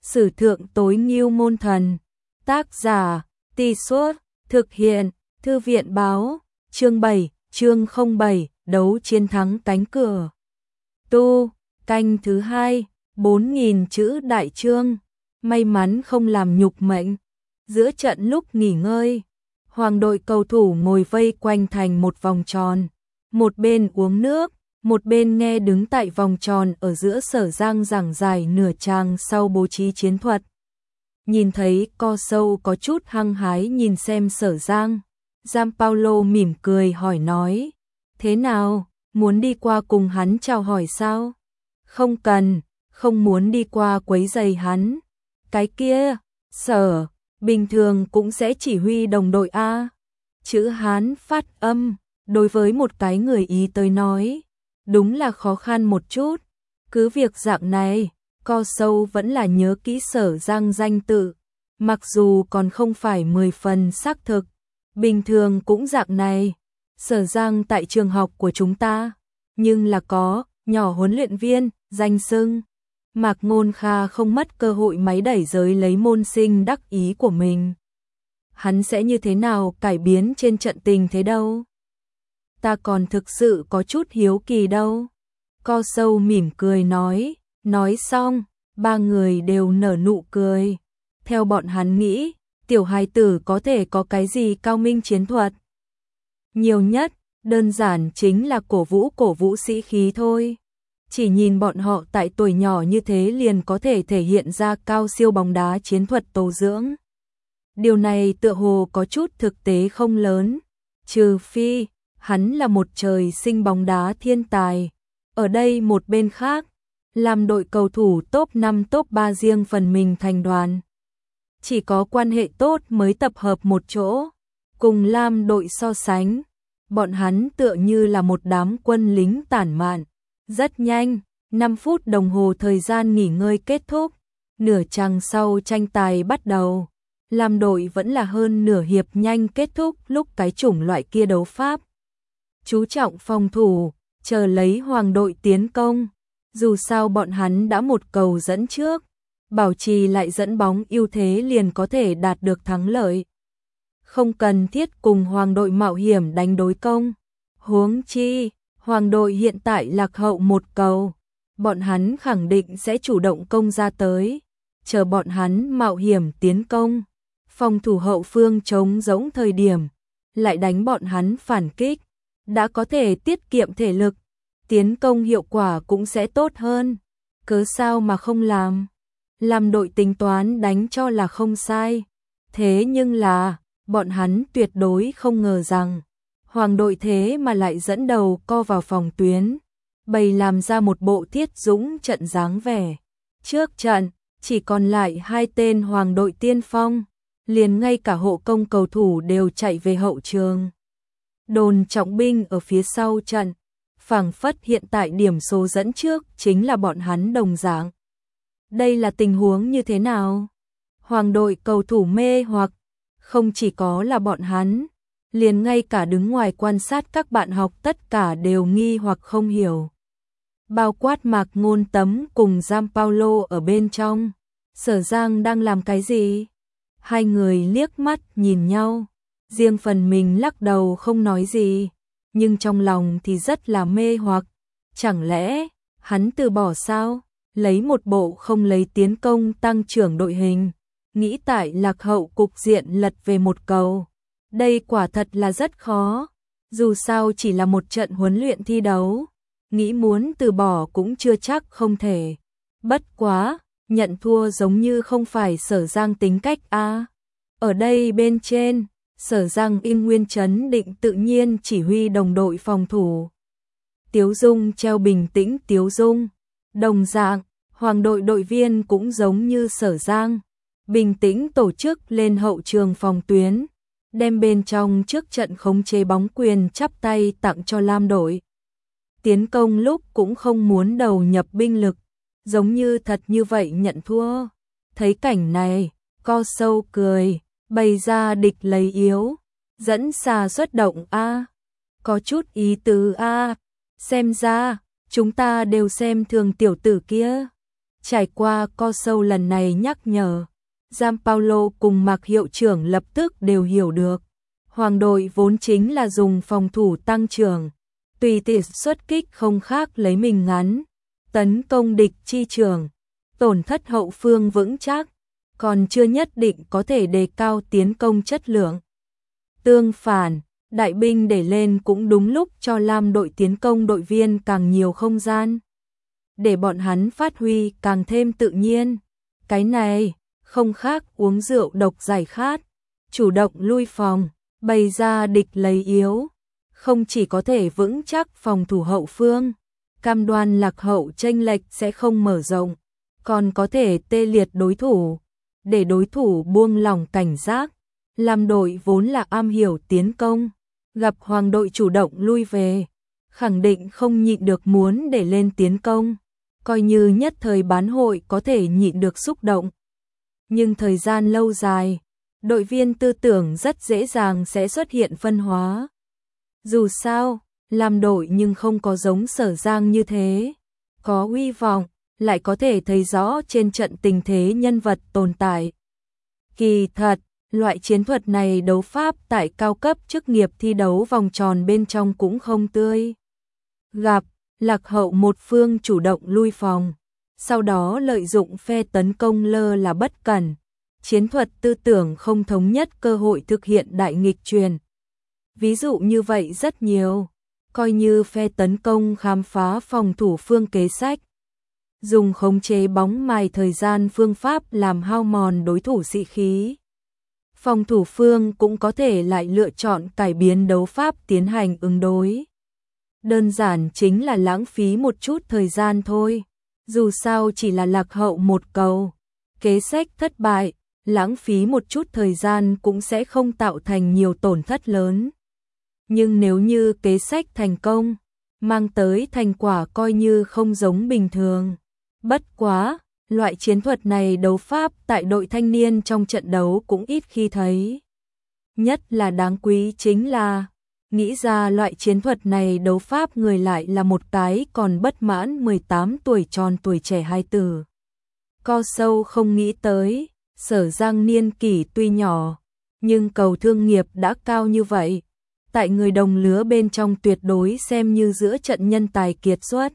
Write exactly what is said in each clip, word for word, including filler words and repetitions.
Sử thượng tối ngưu môn thần. Tác giả, Tì Suốt, thực hiện, Thư viện báo, chương bảy, chương không bảy, đấu chiến thắng cánh cửa. Tu, canh thứ hai, bốn nghìn chữ đại chương, may mắn không làm nhục mệnh. Giữa trận lúc nghỉ ngơi, hoàng đội cầu thủ ngồi vây quanh thành một vòng tròn, một bên uống nước, một bên nghe đứng tại vòng tròn ở giữa Sở Giang giảng giải nửa trang sau bố trí chiến thuật. Nhìn thấy Co Sâu có chút hăng hái nhìn xem Sở Giang, Gianpaolo mỉm cười hỏi nói, thế nào, muốn đi qua cùng hắn chào hỏi sao? Không cần, không muốn đi qua quấy rầy hắn. Cái kia, Sở, bình thường cũng sẽ chỉ huy đồng đội A. Chữ Hán phát âm, đối với một cái người Ý tới nói, đúng là khó khăn một chút. Cứ việc dạng này, Co Sâu vẫn là nhớ kỹ Sở Giang danh tự, mặc dù còn không phải mười phần xác thực, bình thường cũng dạng này. Sở Giang tại trường học của chúng ta, nhưng là có nhỏ huấn luyện viên, danh xưng. Mạc Ngôn Kha không mất cơ hội máy đẩy giới lấy môn sinh đắc ý của mình. Hắn sẽ như thế nào cải biến trên trận tình thế đâu? Ta còn thực sự có chút hiếu kỳ đâu. Co Sâu mỉm cười nói, nói xong, ba người đều nở nụ cười. Theo bọn hắn nghĩ, tiểu hài tử có thể có cái gì cao minh chiến thuật? Nhiều nhất, đơn giản chính là cổ vũ cổ vũ sĩ khí thôi. Chỉ nhìn bọn họ tại tuổi nhỏ như thế liền có thể thể hiện ra cao siêu bóng đá chiến thuật tố dưỡng. Điều này tựa hồ có chút thực tế không lớn, trừ phi hắn là một trời sinh bóng đá thiên tài. Ở đây một bên khác, làm đội cầu thủ top năm top ba riêng phần mình thành đoàn. Chỉ có quan hệ tốt mới tập hợp một chỗ, cùng Lam đội so sánh, bọn hắn tựa như là một đám quân lính tản mạn. Rất nhanh, năm phút đồng hồ thời gian nghỉ ngơi kết thúc, nửa chặng sau tranh tài bắt đầu. Lam đội vẫn là hơn nửa hiệp nhanh kết thúc lúc cái chủng loại kia đấu pháp. Chú trọng phòng thủ, chờ lấy hoàng đội tiến công. Dù sao bọn hắn đã một cầu dẫn trước, bảo trì lại dẫn bóng ưu thế liền có thể đạt được thắng lợi. Không cần thiết cùng hoàng đội mạo hiểm đánh đối công. Huống chi, hoàng đội hiện tại lạc hậu một cầu, bọn hắn khẳng định sẽ chủ động công ra tới, chờ bọn hắn mạo hiểm tiến công. Phòng thủ hậu phương trống rỗng thời điểm, lại đánh bọn hắn phản kích, đã có thể tiết kiệm thể lực, tiến công hiệu quả cũng sẽ tốt hơn. Cớ sao mà không làm? Làm đội tính toán đánh cho là không sai. Thế nhưng là, bọn hắn tuyệt đối không ngờ rằng, hoàng đội thế mà lại dẫn đầu co vào phòng tuyến, bày làm ra một bộ thiết dũng trận dáng vẻ. Trước trận, chỉ còn lại hai tên hoàng đội tiên phong, liền ngay cả hộ công cầu thủ đều chạy về hậu trường. Đồn trọng binh ở phía sau trận, phảng phất hiện tại điểm số dẫn trước chính là bọn hắn đồng dạng. Đây là tình huống như thế nào? Hoàng đội cầu thủ mê hoặc, không chỉ có là bọn hắn, liền ngay cả đứng ngoài quan sát các bạn học tất cả đều nghi hoặc không hiểu. Bao quát Mạc Ngôn Tấm cùng Gianpaolo ở bên trong. Sở Giang đang làm cái gì? Hai người liếc mắt nhìn nhau, riêng phần mình lắc đầu không nói gì, nhưng trong lòng thì rất là mê hoặc. Chẳng lẽ hắn từ bỏ sao? Lấy một bộ không lấy tiến công tăng trưởng đội hình, nghĩ tại lạc hậu cục diện lật về một cầu. Đây quả thật là rất khó, dù sao chỉ là một trận huấn luyện thi đấu, nghĩ muốn từ bỏ cũng chưa chắc không thể. Bất quá, nhận thua giống như không phải Sở Giang tính cách a. Ở đây bên trên, Sở Giang im nguyên trấn định tự nhiên chỉ huy đồng đội phòng thủ. Tiếu Dung treo bình tĩnh Tiếu Dung, đồng dạng, hoàng đội đội viên cũng giống như Sở Giang, bình tĩnh tổ chức lên hậu trường phòng tuyến, đem bên trong trước trận khống chế bóng quyền chắp tay tặng cho Lam đội. Tiến công lúc cũng không muốn đầu nhập binh lực, giống như thật như vậy nhận thua. Thấy cảnh này, Co Sâu cười, bày ra địch lấy yếu, dẫn xà xuất động a, có chút ý tứ a, xem ra chúng ta đều xem thường tiểu tử kia. Trải qua co sâu lần này nhắc nhở, Gianpaolo cùng Mạc hiệu trưởng lập tức đều hiểu được. Hoàng đội vốn chính là dùng phòng thủ tăng trưởng, tùy tiện xuất kích không khác lấy mình ngắn, tấn công địch chi trường, tổn thất hậu phương vững chắc, còn chưa nhất định có thể đề cao tiến công chất lượng. Tương phản, đại binh để lên cũng đúng lúc cho Lam đội tiến công đội viên càng nhiều không gian, để bọn hắn phát huy càng thêm tự nhiên. Cái này không khác uống rượu độc giải khát, chủ động lui phòng, bày ra địch lấy yếu, không chỉ có thể vững chắc phòng thủ hậu phương, cam đoan lạc hậu chênh lệch sẽ không mở rộng, còn có thể tê liệt đối thủ, để đối thủ buông lỏng cảnh giác. Lam đội vốn là am hiểu tiến công, gặp Hoàng đội chủ động lui về, khẳng định không nhịn được muốn để lên tiến công, coi như nhất thời bán hội có thể nhịn được xúc động. Nhưng thời gian lâu dài, đội viên tư tưởng rất dễ dàng sẽ xuất hiện phân hóa. Dù sao, làm đội nhưng không có giống Sở Giang như thế, có uy vọng, lại có thể thấy rõ trên trận tình thế nhân vật tồn tại. Kỳ thật, loại chiến thuật này đấu pháp tại cao cấp chức nghiệp thi đấu vòng tròn bên trong cũng không tươi. Gặp, lạc hậu một phương chủ động lui phòng, sau đó lợi dụng phe tấn công lơ là bất cẩn, chiến thuật tư tưởng không thống nhất cơ hội thực hiện đại nghịch truyền. Ví dụ như vậy rất nhiều, coi như phe tấn công khám phá phòng thủ phương kế sách, dùng khống chế bóng mài thời gian phương pháp làm hao mòn đối thủ sĩ khí. Phòng thủ phương cũng có thể lại lựa chọn cải biến đấu pháp tiến hành ứng đối. Đơn giản chính là lãng phí một chút thời gian thôi, dù sao chỉ là lạc hậu một cầu. Kế sách thất bại, lãng phí một chút thời gian cũng sẽ không tạo thành nhiều tổn thất lớn. Nhưng nếu như kế sách thành công, mang tới thành quả coi như không giống bình thường. Bất quá, loại chiến thuật này đấu pháp tại đội thanh niên trong trận đấu cũng ít khi thấy. Nhất là đáng quý chính là, nghĩ ra loại chiến thuật này đấu pháp người lại là một cái còn bất mãn mười tám tuổi tròn tuổi trẻ hai tử. Co sâu không nghĩ tới, Sở Giang niên kỷ tuy nhỏ, nhưng cầu thương nghiệp đã cao như vậy. Tại người đồng lứa bên trong tuyệt đối xem như giữa trận nhân tài kiệt xuất.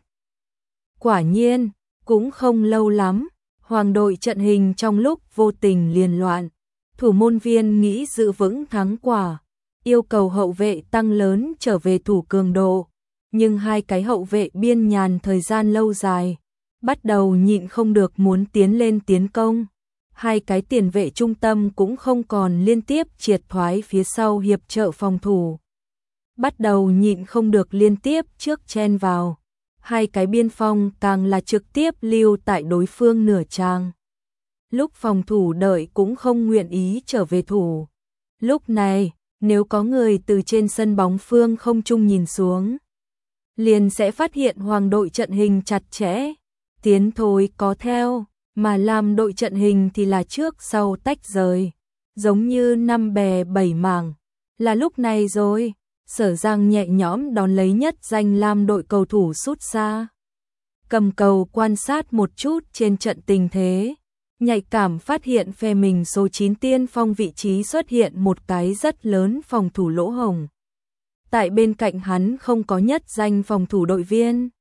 Quả nhiên, cũng không lâu lắm, Hoàng đội trận hình trong lúc vô tình liền loạn. Thủ môn viên nghĩ giữ vững thắng quả, yêu cầu hậu vệ tăng lớn trở về thủ cường độ. Nhưng hai cái hậu vệ biên nhàn thời gian lâu dài, bắt đầu nhịn không được muốn tiến lên tiến công. Hai cái tiền vệ trung tâm cũng không còn liên tiếp triệt thoái phía sau hiệp trợ phòng thủ. Bắt đầu nhịn không được liên tiếp trước chen vào. Hai cái biên phong càng là trực tiếp lưu tại đối phương nửa trang. Lúc phòng thủ đợi cũng không nguyện ý trở về thủ. Lúc này, nếu có người từ trên sân bóng phương không trung nhìn xuống, liền sẽ phát hiện Hoàng đội trận hình chặt chẽ, tiến thôi có theo, mà làm đội trận hình thì là trước sau tách rời, giống như năm bè bảy mảng. Là lúc này rồi, Sở Giang nhẹ nhõm đón lấy nhất danh Lam đội cầu thủ sút xa. Cầm cầu quan sát một chút trên trận tình thế, nhạy cảm phát hiện phe mình số chín tiên phong vị trí xuất hiện một cái rất lớn phòng thủ lỗ hổng. Tại bên cạnh hắn không có nhất danh phòng thủ đội viên.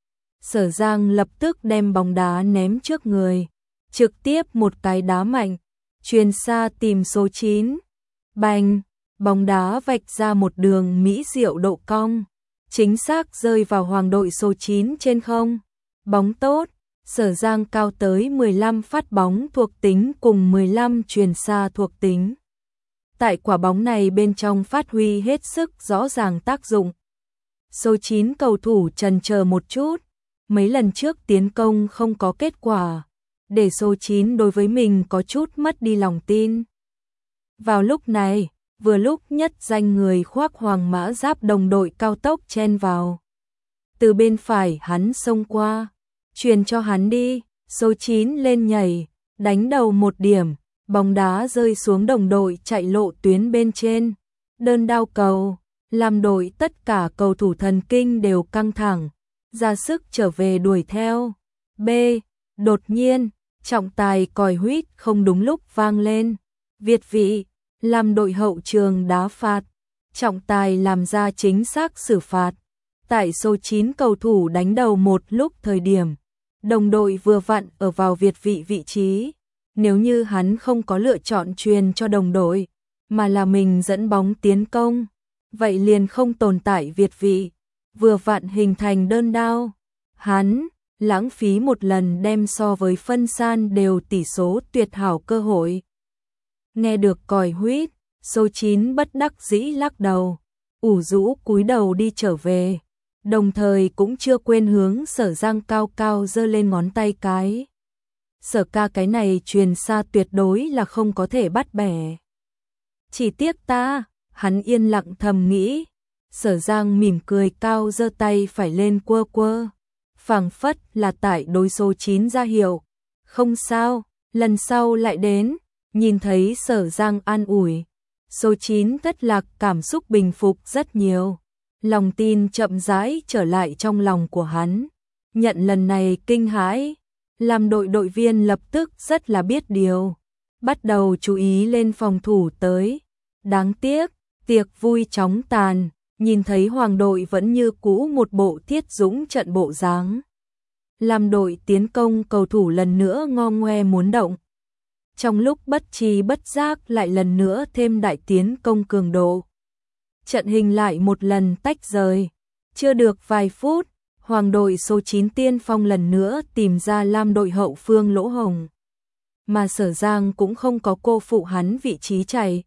Sở Giang lập tức đem bóng đá ném trước người, trực tiếp một cái đá mạnh, chuyền xa tìm số chín. Bành! Bóng đá vạch ra một đường mỹ diệu độ cong, chính xác rơi vào Hoàng đội số chín trên không. Bóng tốt, Sở Giang cao tới mười lăm phát bóng thuộc tính cùng mười lăm chuyền xa thuộc tính. Tại quả bóng này bên trong phát huy hết sức rõ ràng tác dụng. Số chín cầu thủ chần chờ một chút, mấy lần trước tiến công không có kết quả, để số chín đối với mình có chút mất đi lòng tin. Vào lúc này, vừa lúc nhất danh người khoác hoàng mã giáp đồng đội cao tốc chen vào. Từ bên phải hắn xông qua, truyền cho hắn đi, số chín lên nhảy, đánh đầu một điểm, bóng đá rơi xuống đồng đội chạy lộ tuyến bên trên. Đơn đao cầu, làm đội tất cả cầu thủ thần kinh đều căng thẳng, ra sức trở về đuổi theo. B. Đột nhiên, trọng tài còi huýt không đúng lúc vang lên. Việt vị, làm đội hậu trường đá phạt. Trọng tài làm ra chính xác xử phạt. Tại số chín cầu thủ đánh đầu một lúc thời điểm, đồng đội vừa vặn ở vào Việt vị vị trí. Nếu như hắn không có lựa chọn truyền cho đồng đội, mà là mình dẫn bóng tiến công, vậy liền không tồn tại Việt vị, vừa vặn hình thành đơn đao. Hắn lãng phí một lần đem so với phân san đều tỷ số tuyệt hảo cơ hội. Nghe được còi huýt, số chín bất đắc dĩ lắc đầu, ủ rũ cúi đầu đi trở về, đồng thời cũng chưa quên hướng Sở Giang cao cao giơ lên ngón tay cái. Sở ca, cái này truyền xa tuyệt đối là không có thể bắt bẻ. Chỉ tiếc ta, hắn yên lặng thầm nghĩ. Sở Giang mỉm cười cao giơ tay phải lên quơ quơ, phảng phất là tại đối số chín ra hiệu. Không sao, lần sau lại đến. Nhìn thấy Sở Giang an ủi, số chín thất lạc cảm xúc bình phục rất nhiều. Lòng tin chậm rãi trở lại trong lòng của hắn. Nhận lần này kinh hãi, làm đội đội viên lập tức rất là biết điều, bắt đầu chú ý lên phòng thủ tới. Đáng tiếc, tiệc vui chóng tàn, nhìn thấy hoàng đội vẫn như cũ một bộ thiết dũng trận bộ dáng. Làm đội tiến công cầu thủ lần nữa ngo ngoe muốn động. Trong lúc bất tri bất giác lại lần nữa thêm đại tiến công cường độ. Trận hình lại một lần tách rời. Chưa được vài phút, hoàng đội số chín tiên phong lần nữa tìm ra lam đội hậu phương lỗ hổng. Mà Sở Giang cũng không có cô phụ hắn vị trí chạy.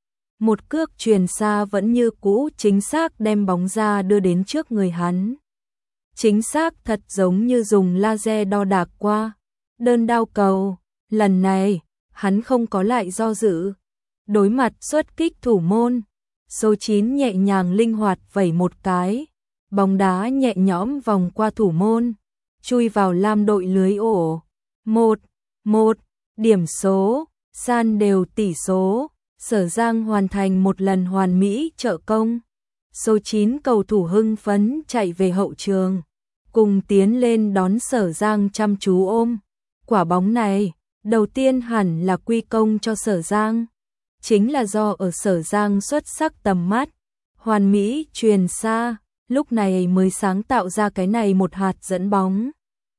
Một cước truyền xa vẫn như cũ chính xác đem bóng ra đưa đến trước người hắn. Chính xác thật giống như dùng laser đo đạc qua. Đơn đao cầu, lần này, hắn không có lại do dự. Đối mặt xuất kích thủ môn, số chín nhẹ nhàng linh hoạt vẩy một cái. Bóng đá nhẹ nhõm vòng qua thủ môn, chui vào lam đội lưới ổ. Một, một, điểm số, san đều tỷ số. Sở Giang hoàn thành một lần hoàn mỹ trợ công. Số chín cầu thủ hưng phấn chạy về hậu trường, cùng tiến lên đón Sở Giang chăm chú ôm. Quả bóng này, đầu tiên hẳn là quy công cho Sở Giang. Chính là do ở Sở Giang xuất sắc tầm mắt, hoàn mỹ truyền xa, lúc này mới sáng tạo ra cái này một hạt dẫn bóng.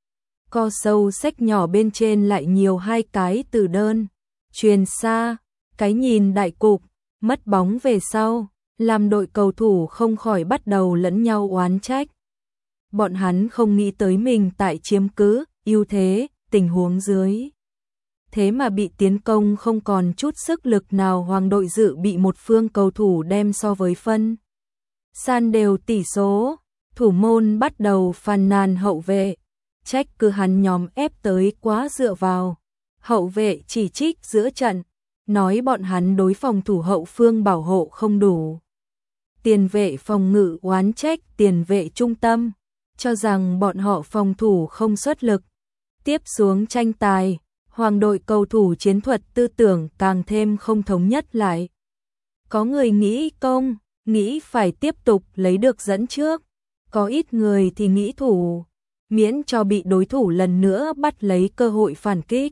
Co sâu sách nhỏ bên trên lại nhiều hai cái từ đơn. Truyền xa, cái nhìn đại cục, mất bóng về sau, làm đội cầu thủ không khỏi bắt đầu lẫn nhau oán trách. Bọn hắn không nghĩ tới mình tại chiếm cứ, ưu thế, tình huống dưới. Thế mà bị tiến công không còn chút sức lực nào, hoàng đội dự bị một phương cầu thủ đem so với phân. San đều tỷ số, thủ môn bắt đầu phàn nàn hậu vệ, trách cứ hắn nhóm ép tới quá dựa vào. Hậu vệ chỉ trích giữa trận, nói bọn hắn đối phòng thủ hậu phương bảo hộ không đủ. Tiền vệ phòng ngự oán trách tiền vệ trung tâm, cho rằng bọn họ phòng thủ không xuất lực. Tiếp xuống tranh tài, hoàng đội cầu thủ chiến thuật tư tưởng càng thêm không thống nhất lại. Có người nghĩ công, nghĩ phải tiếp tục lấy được dẫn trước. Có ít người thì nghĩ thủ, miễn cho bị đối thủ lần nữa bắt lấy cơ hội phản kích.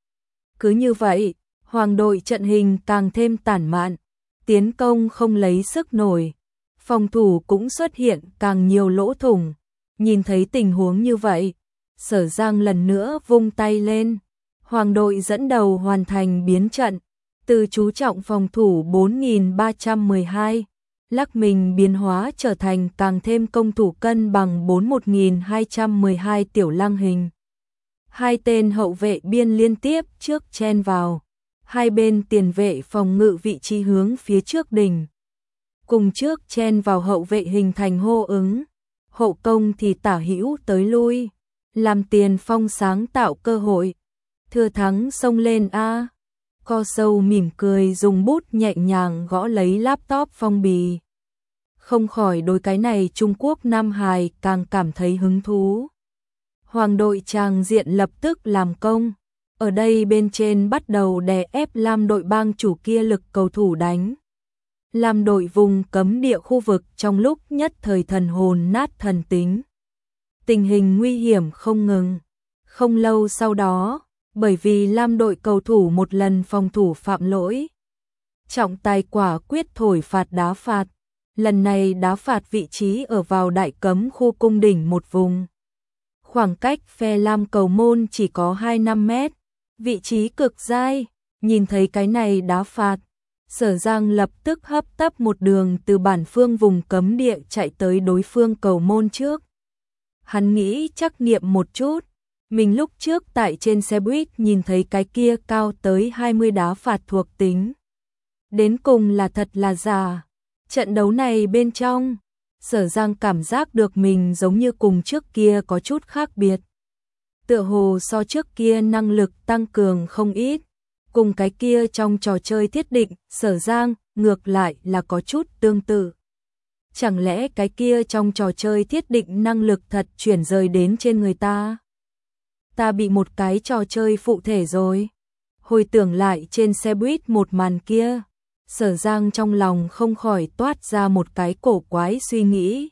Cứ như vậy, hoàng đội trận hình càng thêm tản mạn, tiến công không lấy sức nổi, phòng thủ cũng xuất hiện càng nhiều lỗ thủng. Nhìn thấy tình huống như vậy, Sở Giang lần nữa vung tay lên. Hoàng đội dẫn đầu hoàn thành biến trận, từ chú trọng phòng thủ bốn nghìn ba trăm mười hai, lắc mình biến hóa trở thành càng thêm công thủ cân bằng bốn một nghìn hai trăm mười hai tiểu lăng hình. Hai tên hậu vệ biên liên tiếp trước chen vào, hai bên tiền vệ phòng ngự vị trí hướng phía trước đỉnh. Cùng trước chen vào hậu vệ hình thành hô ứng, hậu công thì tả hữu tới lui, làm tiền phong sáng tạo cơ hội. Thừa thắng xông lên a. Co sâu mỉm cười dùng bút nhẹ nhàng gõ lấy laptop phong bì. Không khỏi đối cái này Trung Quốc Nam Hài càng cảm thấy hứng thú. Hoàng đội tràng diện lập tức làm công. Ở đây bên trên bắt đầu đè ép lam đội bang chủ kia lực cầu thủ đánh. Lam đội vùng cấm địa khu vực trong lúc nhất thời thần hồn nát thần tính. Tình hình nguy hiểm không ngừng. Không lâu sau đó, bởi vì Lam đội cầu thủ một lần phòng thủ phạm lỗi, trọng tài quả quyết thổi phạt đá phạt. Lần này đá phạt vị trí ở vào đại cấm khu cung đỉnh một vùng. Khoảng cách phe Lam cầu môn chỉ có hai mươi lăm mét, vị trí cực dai. Nhìn thấy cái này đá phạt, Sở Giang lập tức hấp tấp một đường từ bản phương vùng cấm địa chạy tới đối phương cầu môn trước. Hắn nghĩ trắc nghiệm một chút, mình lúc trước tại trên xe buýt nhìn thấy cái kia cao tới hai mươi đá phạt thuộc tính. Đến cùng là thật là giả. Trận đấu này bên trong, Sở Giang cảm giác được mình giống như cùng trước kia có chút khác biệt. Tựa hồ so trước kia năng lực tăng cường không ít, cùng cái kia trong trò chơi thiết định, Sở Giang ngược lại là có chút tương tự. Chẳng lẽ cái kia trong trò chơi thiết định năng lực thật chuyển rời đến trên người ta? Ta bị một cái trò chơi phụ thể rồi. Hồi tưởng lại trên xe buýt một màn kia, Sở Giang trong lòng không khỏi toát ra một cái cổ quái suy nghĩ.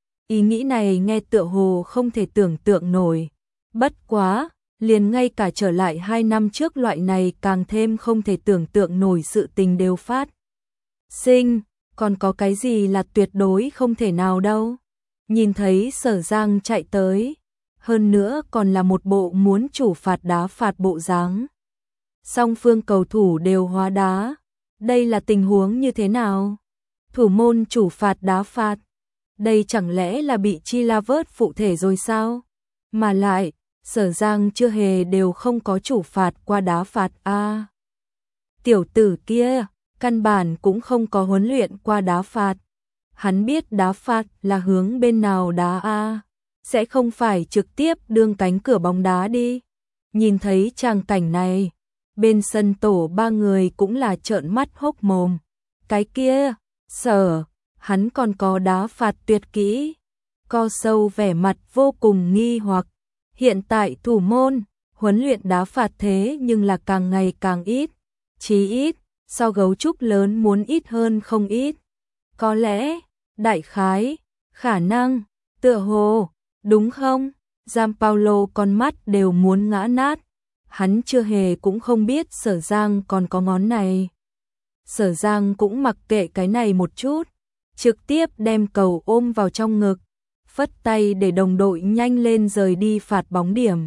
Ý nghĩ này nghe tựa hồ không thể tưởng tượng nổi. Bất quá, liền ngay cả trở lại hai năm trước loại này càng thêm không thể tưởng tượng nổi sự tình đều phát sinh, còn có cái gì là tuyệt đối không thể nào đâu. Nhìn thấy Sở Giang chạy tới, hơn nữa còn là một bộ muốn chủ phạt đá phạt bộ dáng. Song phương cầu thủ đều hóa đá. Đây là tình huống như thế nào? Thủ môn chủ phạt đá phạt. Đây chẳng lẽ là bị Chi La vớt phụ thể rồi sao? Mà lại, Sở Giang chưa hề đều không có chủ phạt qua đá phạt a. À, tiểu tử kia, căn bản cũng không có huấn luyện qua đá phạt. Hắn biết đá phạt là hướng bên nào đá a, à, sẽ không phải trực tiếp đương cánh cửa bóng đá đi. Nhìn thấy tràng cảnh này, bên sân tổ ba người cũng là trợn mắt hốc mồm. Cái kia, Sở, hắn còn có đá phạt tuyệt kỹ. Co sâu vẻ mặt vô cùng nghi hoặc. Hiện tại thủ môn, huấn luyện đá phạt thế nhưng là càng ngày càng ít. Chí ít, so gấu trúc lớn muốn ít hơn không ít. Có lẽ, đại khái, khả năng, tựa hồ, đúng không? Gianpaolo con mắt đều muốn ngã nát. Hắn chưa hề cũng không biết Sở Giang còn có ngón này. Sở Giang cũng mặc kệ cái này một chút, trực tiếp đem cầu ôm vào trong ngực, phất tay để đồng đội nhanh lên rời đi phạt bóng điểm.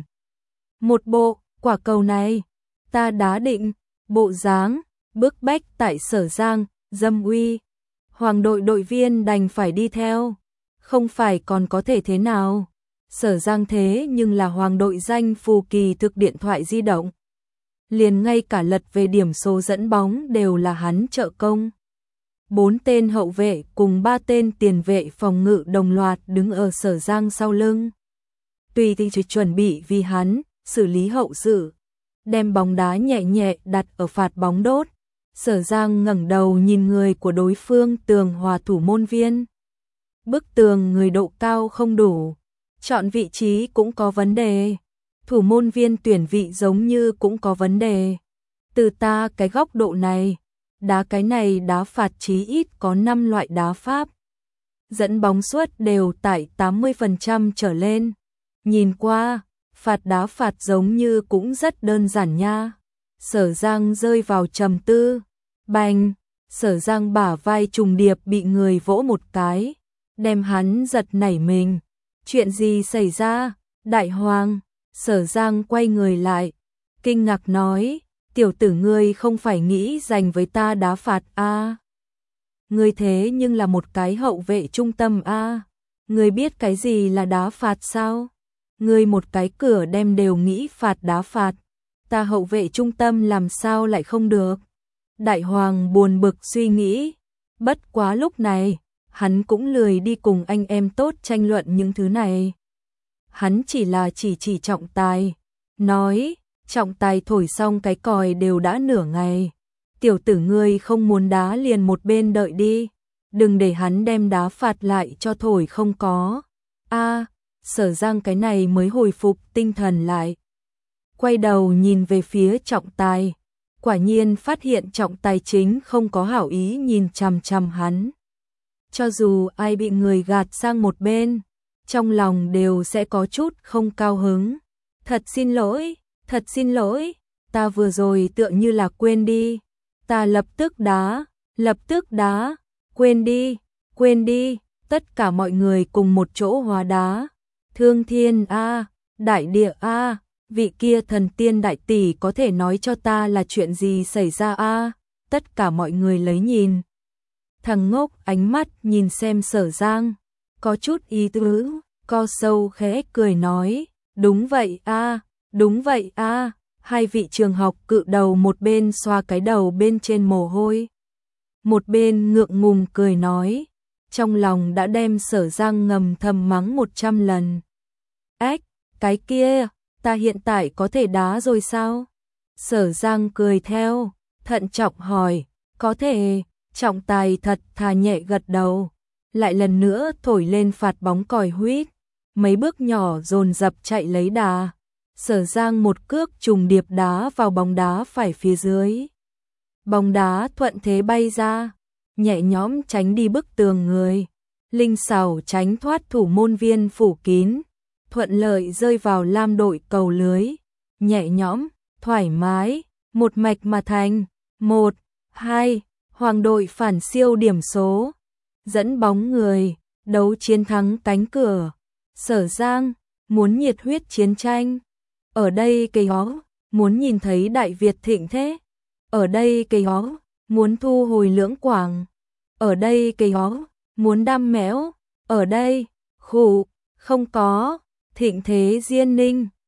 Một bộ, quả cầu này, ta đá định, bộ dáng, bức bách tại Sở Giang, dâm uy. Hoàng đội đội viên đành phải đi theo, không phải còn có thể thế nào. Sở Giang thế nhưng là hoàng đội danh phù kỳ thực điện thoại di động. Liền ngay cả lật về điểm số dẫn bóng đều là hắn trợ công. Bốn tên hậu vệ cùng ba tên tiền vệ phòng ngự đồng loạt đứng ở Sở Giang sau lưng. Tùy thì chuẩn bị vì hắn, xử lý hậu sự. Đem bóng đá nhẹ nhẹ đặt ở phạt bóng đốt. Sở Giang ngẩng đầu nhìn người của đối phương tường hòa thủ môn viên. Bức tường người độ cao không đủ. Chọn vị trí cũng có vấn đề. Thủ môn viên tuyển vị giống như cũng có vấn đề. Từ ta cái góc độ này, đá cái này đá phạt chí ít có năm loại đá pháp. Dẫn bóng suất đều tại tám mươi phần trăm trở lên. Nhìn qua, phạt đá phạt giống như cũng rất đơn giản nha. Sở Giang rơi vào trầm tư. Bành, Sở Giang bả vai trùng điệp bị người vỗ một cái, đem hắn giật nảy mình. Chuyện gì xảy ra? Đại hoàng. Sở Giang quay người lại, kinh ngạc nói, tiểu tử ngươi không phải nghĩ giành với ta đá phạt a? À? Ngươi thế nhưng là một cái hậu vệ trung tâm a, à? Ngươi biết cái gì là đá phạt sao? Ngươi một cái cửa đem đều nghĩ phạt đá phạt, ta hậu vệ trung tâm làm sao lại không được? Đại hoàng buồn bực suy nghĩ, bất quá lúc này, hắn cũng lười đi cùng anh em tốt tranh luận những thứ này. Hắn chỉ là chỉ chỉ trọng tài, nói, trọng tài thổi xong cái còi đều đã nửa ngày. Tiểu tử ngươi không muốn đá liền một bên đợi đi, đừng để hắn đem đá phạt lại cho thổi không có. A, à, Sở Giang cái này mới hồi phục tinh thần lại. Quay đầu nhìn về phía trọng tài, quả nhiên phát hiện trọng tài chính không có hảo ý nhìn chằm chằm hắn. Cho dù ai bị người gạt sang một bên, trong lòng đều sẽ có chút không cao hứng. Thật xin lỗi, thật xin lỗi, ta vừa rồi tựa như là quên đi. Ta lập tức đá, lập tức đá, quên đi, quên đi, tất cả mọi người cùng một chỗ hóa đá. Thương thiên a, đại địa a, vị kia thần tiên đại tỷ có thể nói cho ta là chuyện gì xảy ra a? Tất cả mọi người lấy nhìn. Thằng ngốc ánh mắt nhìn xem Sở Giang, có chút ý tứ, co sâu khẽ cười nói, đúng vậy a, đúng vậy a. Hai vị trường học cự đầu một bên xoa cái đầu bên trên mồ hôi, một bên ngượng ngùng cười nói, trong lòng đã đem Sở Giang ngầm thầm mắng một trăm lần. Ách, cái kia, ta hiện tại có thể đá rồi sao? Sở Giang cười theo, thận trọng hỏi, có thể. Trọng tài thật thà nhẹ gật đầu, lại lần nữa thổi lên phạt bóng còi huýt, mấy bước nhỏ dồn dập chạy lấy đà. Sở Giang một cước trùng điệp đá vào bóng đá phải phía dưới. Bóng đá thuận thế bay ra, nhẹ nhõm tránh đi bức tường người, linh xảo tránh thoát thủ môn viên phủ kín, thuận lợi rơi vào lam đội cầu lưới, nhẹ nhõm, thoải mái, một mạch mà thành, một, hai, Hoàng đội phản siêu điểm số, dẫn bóng người, đấu chiến thắng cánh cửa. Sở Giang muốn nhiệt huyết chiến tranh, ở đây cây hó, muốn nhìn thấy Đại Việt thịnh thế, ở đây cây hó, muốn thu hồi Lưỡng Quảng, ở đây cây hó, muốn đam mẽo, ở đây, khủ, không có, thịnh thế Diên Ninh.